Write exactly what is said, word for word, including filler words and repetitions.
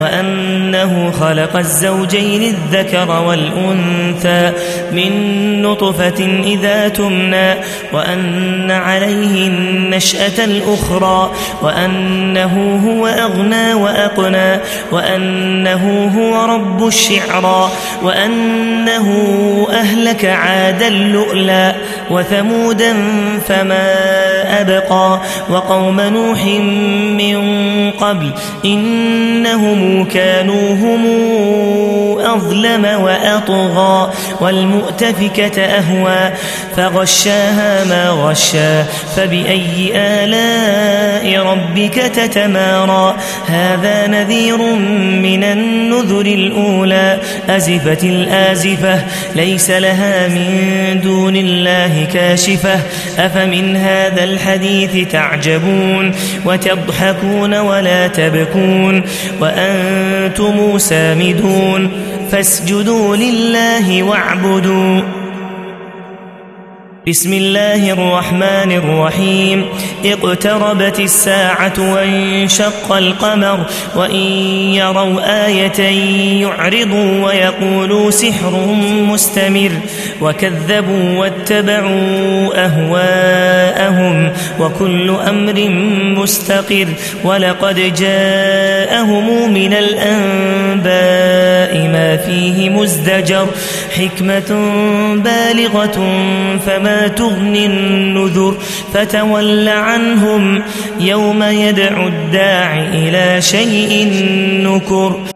وأنه خلق الزوجين الذكر والأنثى من نطفة إذا تمنى وأن عليه النشأة الأخرى وأنه هو أغنى وأقنى وأنه هو رب الشعرى وأنه أهلك عادا اللؤلؤ وثمودا فما أبقى وقوم نوح من قبل إنهم كانوا هم أظلم وأطغى والمؤتفكة أهوى فغشاها ما غشا فبأي آلاء ربك تتمارى هذا نذير من النذر الأولى أزفت الآزفة ليس لها من دون الله كاشفة أفمن هذا الحديث تعجبون وتضحكون ولا تبكون وأنتم سامدون فاسجدوا لله واعبدوا بسم الله الرحمن الرحيم اقتربت الساعة وانشق القمر وإن يروا آية يعرضوا ويقولوا سحر مستمر وكذبوا واتبعوا أهواءهم وكل أمر مستقر ولقد جاءهم من الأنباء ما فيه مزدجر حكمة بالغة فما تغني النذر فتول عنهم يوم يدعو الداع إلى شيء نكر